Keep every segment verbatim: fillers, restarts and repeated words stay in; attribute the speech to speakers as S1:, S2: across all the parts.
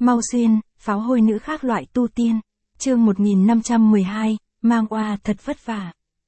S1: Mau xuyên, pháo hôi nữ khác loại tu tiên. Chương một nghìn năm trăm mười hai, mang oa thật vất vả.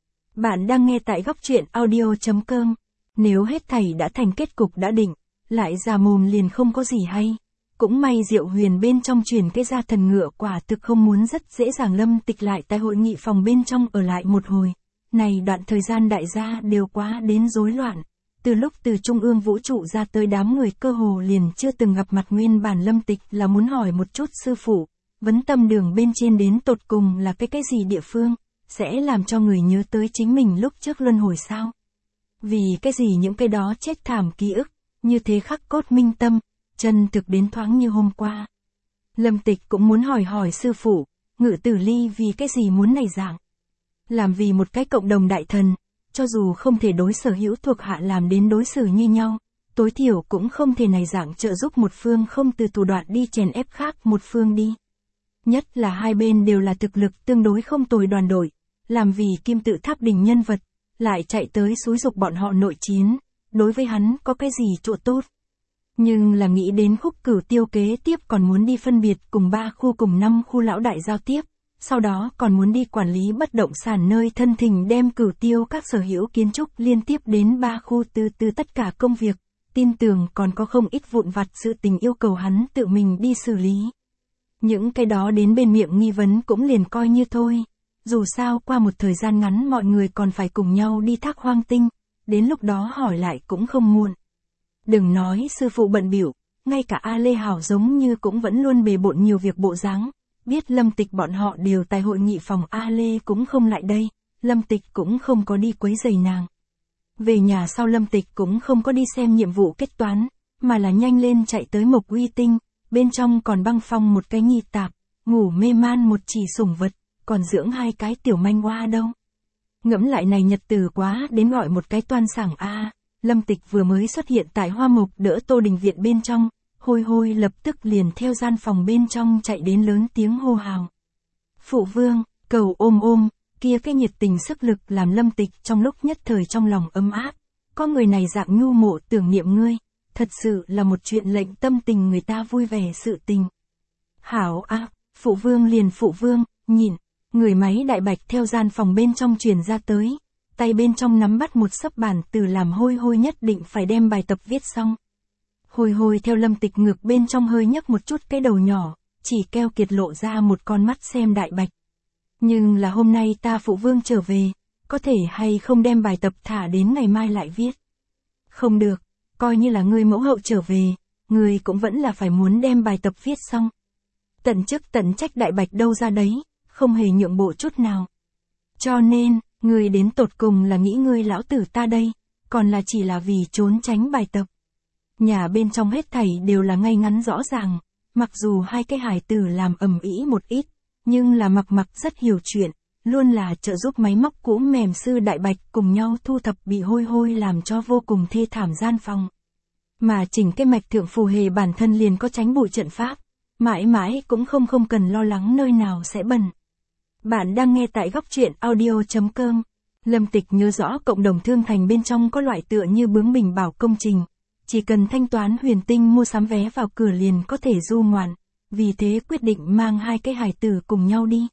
S1: Bạn đang nghe tại góc truyện audio.com. Nếu hết thảy đã thành kết cục đã định, lại già mồm liền không có gì hay. Cũng may Diệu Huyền bên trong truyền cái ra thần ngựa quả thực không muốn, rất dễ dàng Lâm Tịch lại tại hội nghị phòng bên trong ở lại một hồi. Này đoạn thời gian đại gia đều quá đến rối loạn. Từ lúc từ Trung ương vũ trụ ra tới đám người cơ hồ liền chưa từng gặp mặt, nguyên bản Lâm Tịch là muốn hỏi một chút sư phụ, vấn tâm đường bên trên đến tột cùng là cái cái gì địa phương, sẽ làm cho người nhớ tới chính mình lúc trước luân hồi sao? Vì cái gì những cái đó chết thảm ký ức, như thế khắc cốt minh tâm, chân thực đến thoáng như hôm qua. Lâm Tịch cũng muốn hỏi hỏi sư phụ, Ngự Tử Ly vì cái gì muốn này dạng. Làm vì một cái cộng đồng đại thần, cho dù không thể đối sở hữu thuộc hạ làm đến đối xử như nhau, tối thiểu cũng không thể này dạng trợ giúp một phương không từ thủ đoạn đi chèn ép khác một phương đi. Nhất là hai bên đều là thực lực tương đối không tồi đoàn đội, làm vì kim tự tháp đỉnh nhân vật, lại chạy tới xúi dục bọn họ nội chiến, đối với hắn có cái gì chỗ tốt. Nhưng là nghĩ đến Khúc Cửu Tiêu kế tiếp còn muốn đi phân biệt cùng ba khu cùng năm khu lão đại giao tiếp, sau đó còn muốn đi quản lý bất động sản nơi thân thình đem Cửu Tiêu các sở hữu kiến trúc liên tiếp đến ba khu từ từ tất cả công việc, tin tưởng còn có không ít vụn vặt sự tình yêu cầu hắn tự mình đi xử lý. Những cái đó đến bên miệng nghi vấn cũng liền coi như thôi, dù sao qua một thời gian ngắn mọi người còn phải cùng nhau đi Thác Hoang Tinh, đến lúc đó hỏi lại cũng không muộn. Đừng nói sư phụ bận bịu, ngay cả A Lê Hảo giống như cũng vẫn luôn bề bộn nhiều việc bộ dáng. Biết Lâm Tịch bọn họ đều tại hội nghị phòng, A Lê cũng không lại đây, Lâm Tịch cũng không có đi quấy rầy nàng. Về nhà sau Lâm Tịch cũng không có đi xem nhiệm vụ kết toán, mà là nhanh lên chạy tới Mộc Uy Tinh, bên trong còn băng phong một cái nghi tạp, ngủ mê man một chỉ sủng vật, còn dưỡng hai cái tiểu manh hoa đâu. Ngẫm lại này nhật từ quá đến gọi một cái toan sảng a. Lâm Tịch vừa mới xuất hiện tại Hoa Mộc đỡ Tô Đình viện bên trong, Hôi Hôi lập tức liền theo gian phòng bên trong chạy đến lớn tiếng hô hào. Phụ vương, cầu ôm ôm, kia cái nhiệt tình sức lực làm Lâm Tịch trong lúc nhất thời trong lòng ấm áp. Có người này dạng nhu mộ tưởng niệm ngươi, thật sự là một chuyện lệnh tâm tình người ta vui vẻ sự tình. Hảo a, phụ vương liền phụ vương, nhìn, người máy đại bạch theo gian phòng bên trong truyền ra tới. Tay bên trong nắm bắt một xấp bản từ làm Hôi Hôi nhất định phải đem bài tập viết xong. Hôi Hôi theo Lâm Tịch ngược bên trong hơi nhấc một chút cái đầu nhỏ, chỉ keo kiệt lộ ra một con mắt xem đại bạch. Nhưng là hôm nay ta phụ vương trở về, có thể hay không đem bài tập thả đến ngày mai lại viết? Không được, coi như là ngươi mẫu hậu trở về, ngươi cũng vẫn là phải muốn đem bài tập viết xong. Tận chức tận trách đại bạch đâu ra đấy, không hề nhượng bộ chút nào. Cho nên, ngươi đến tột cùng là nghĩ ngươi lão tử ta đây, còn là chỉ là vì trốn tránh bài tập. Nhà bên trong hết thảy đều là ngay ngắn rõ ràng, mặc dù hai cái hài tử làm ầm ĩ một ít, nhưng là Mặc Mặc rất hiểu chuyện, luôn là trợ giúp máy móc cũ mềm sư đại bạch cùng nhau thu thập bị Hôi Hôi làm cho vô cùng thê thảm gian phòng. Mà chỉnh cái mạch thượng phù hề bản thân liền có tránh bụi trận pháp, mãi mãi cũng không không cần lo lắng nơi nào sẽ bẩn. Bạn đang nghe tại góc truyện audio.com. Lâm Tịch nhớ rõ cộng đồng thương thành bên trong có loại tựa như bướng bình bảo công trình, chỉ cần thanh toán huyền tinh mua sắm vé vào cửa liền có thể du ngoạn, vì thế quyết định mang hai cái hài tử cùng nhau đi.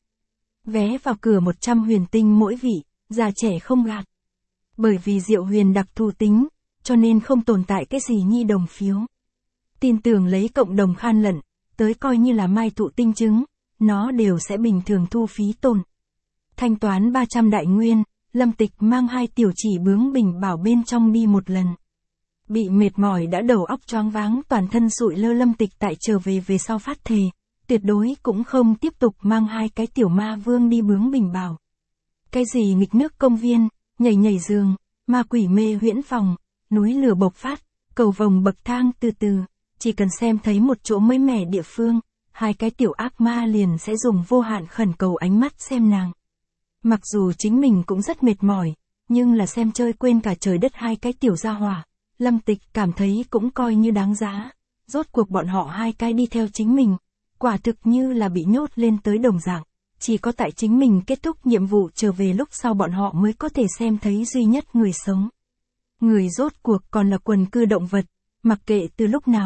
S1: Vé vào cửa một trăm huyền tinh mỗi vị, già trẻ không gạt. Bởi vì Diệu Huyền đặc thù tính, cho nên không tồn tại cái gì nhi đồng phiếu. Tin tưởng lấy cộng đồng khan lận, tới coi như là mai thụ tinh chứng, nó đều sẽ bình thường thu phí tồn. Thanh toán ba trăm đại nguyên, Lâm Tịch mang hai tiểu chỉ bướng bình bảo bên trong đi một lần. Bị mệt mỏi đã đầu óc choáng váng toàn thân sụi lơ Lâm Tịch tại trở về về sau phát thề, tuyệt đối cũng không tiếp tục mang hai cái tiểu ma vương đi bướng bình bảo. Cái gì nghịch nước công viên, nhảy nhảy giường, ma quỷ mê huyễn phòng, núi lửa bộc phát, cầu vồng bậc thang từ từ, chỉ cần xem thấy một chỗ mới mẻ địa phương, hai cái tiểu ác ma liền sẽ dùng vô hạn khẩn cầu ánh mắt xem nàng. Mặc dù chính mình cũng rất mệt mỏi, nhưng là xem chơi quên cả trời đất hai cái tiểu gia hỏa, Lâm Tịch cảm thấy cũng coi như đáng giá. Rốt cuộc bọn họ hai cái đi theo chính mình, quả thực như là bị nhốt lên tới đồng dạng, chỉ có tại chính mình kết thúc nhiệm vụ trở về lúc sau bọn họ mới có thể xem thấy duy nhất người sống. Người rốt cuộc còn là quần cư động vật, mặc kệ từ lúc nào,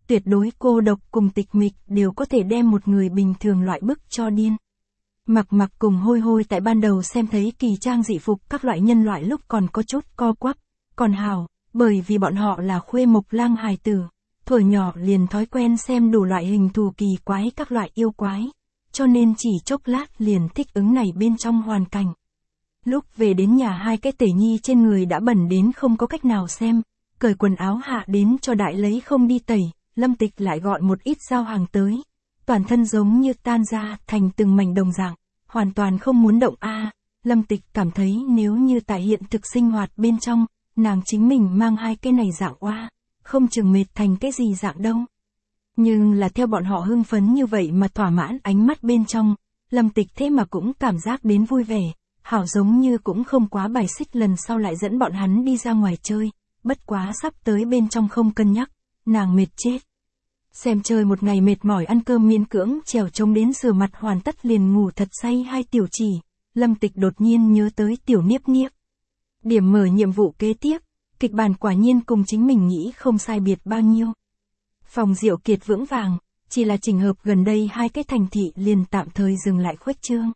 S1: tuyệt đối cô độc cùng tịch mịch đều có thể đem một người bình thường loại bức cho điên. Mặc Mặc cùng Hôi Hôi tại ban đầu xem thấy kỳ trang dị phục các loại nhân loại lúc còn có chút co quắp, còn hào, bởi vì bọn họ là khuê mộc lang hài tử, thuở nhỏ liền thói quen xem đủ loại hình thù kỳ quái các loại yêu quái, cho nên chỉ chốc lát liền thích ứng này bên trong hoàn cảnh. Lúc về đến nhà hai cái tể nhi trên người đã bẩn đến không có cách nào xem, cởi quần áo hạ đến cho đại lấy không đi tẩy, Lâm Tịch lại gọi một ít giao hàng tới, toàn thân giống như tan ra thành từng mảnh đồng dạng, hoàn toàn không muốn động a. À, Lâm Tịch cảm thấy nếu như tại hiện thực sinh hoạt bên trong, nàng chính mình mang hai cái này dạng oa, không chừng mệt thành cái gì dạng đâu. Nhưng là theo bọn họ hưng phấn như vậy mà thỏa mãn ánh mắt bên trong, Lâm Tịch thế mà cũng cảm giác đến vui vẻ, hảo giống như cũng không quá bài xích lần sau lại dẫn bọn hắn đi ra ngoài chơi, bất quá sắp tới bên trong không cân nhắc, nàng mệt chết. Xem chơi một ngày mệt mỏi ăn cơm miễn cưỡng trèo trống đến rửa mặt hoàn tất liền ngủ thật say hai tiểu chỉ, Lâm Tịch đột nhiên nhớ tới tiểu Niếp Niếp. Điểm mở nhiệm vụ kế tiếp, kịch bản quả nhiên cùng chính mình nghĩ không sai biệt bao nhiêu. Phòng Diệu Kiệt vững vàng, chỉ là chỉnh hợp gần đây hai cái thành thị liền tạm thời dừng lại khuếch trương.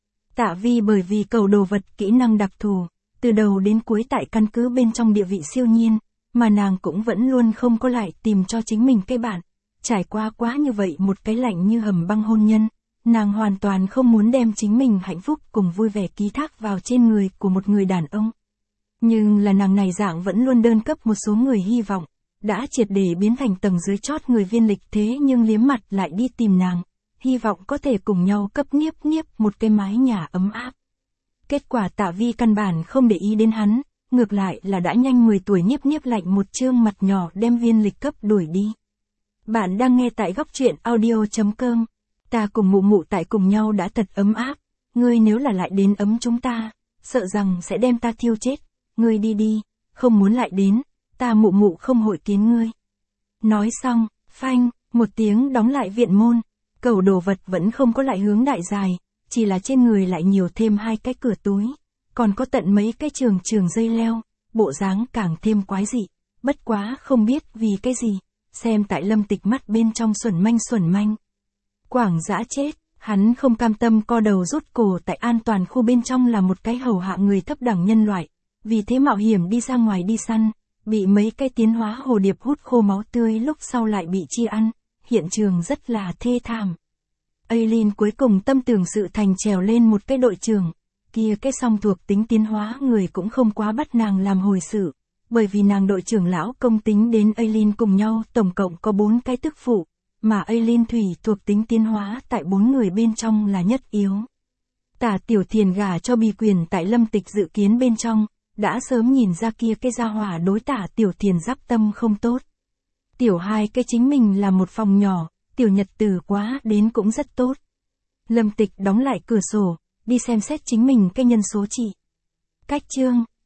S1: Tạ Vi bởi vì cầu đồ vật kỹ năng đặc thù, từ đầu đến cuối tại căn cứ bên trong địa vị siêu nhiên, mà nàng cũng vẫn luôn không có lại tìm cho chính mình cái bạn. Trải qua quá như vậy một cái lạnh như hầm băng hôn nhân, nàng hoàn toàn không muốn đem chính mình hạnh phúc cùng vui vẻ ký thác vào trên người của một người đàn ông. Nhưng là nàng này dạng vẫn luôn đơn cấp một số người hy vọng, đã triệt để biến thành tầng dưới chót người viên lịch thế nhưng liếm mặt lại đi tìm nàng, hy vọng có thể cùng nhau cấp Niếp Niếp một cái mái nhà ấm áp. Kết quả Tạ Vi căn bản không để ý đến hắn, ngược lại là đã nhanh mười tuổi Niếp Niếp lạnh một trương mặt nhỏ đem viên lịch cấp đuổi đi. Bạn đang nghe tại góc truyện audio chấm com. Ta cùng mụ mụ tại cùng nhau đã thật ấm áp, ngươi nếu là lại đến ấm chúng ta, sợ rằng sẽ đem ta thiêu chết, ngươi đi đi, không muốn lại đến, ta mụ mụ không hội kiến ngươi. Nói xong, phanh, một tiếng đóng lại viện môn, cầu đồ vật vẫn không có lại hướng đại dài, chỉ là trên người lại nhiều thêm hai cái cửa túi, còn có tận mấy cái trường trường dây leo, bộ dáng càng thêm quái dị, bất quá không biết vì cái gì. Xem tại Lâm Tịch mắt bên trong xuẩn manh xuẩn manh. Quảng dã chết, hắn không cam tâm co đầu rút cổ tại an toàn khu bên trong là một cái hầu hạ người thấp đẳng nhân loại, vì thế mạo hiểm đi ra ngoài đi săn, bị mấy cái tiến hóa hồ điệp hút khô máu tươi lúc sau lại bị chia ăn, hiện trường rất là thê thảm. Aileen cuối cùng tâm tưởng sự thành trèo lên một cái đội trưởng, kia cái song thuộc tính tiến hóa người cũng không quá bắt nàng làm hồi sự. Bởi vì nàng đội trưởng lão công tính đến Aileen cùng nhau tổng cộng có bốn cái tức phụ, mà Aileen thủy thuộc tính tiến hóa tại bốn người bên trong là nhất yếu. Tả Tiểu Thiền gả cho Bì Quyền tại Lâm Tịch dự kiến bên trong, đã sớm nhìn ra kia cái gia hỏa đối Tả Tiểu Thiền giáp tâm không tốt. Tiểu hai cái chính mình là một phòng nhỏ, tiểu nhật tử quá đến cũng rất tốt. Lâm Tịch đóng lại cửa sổ, đi xem xét chính mình cái nhân số trị. Cách chương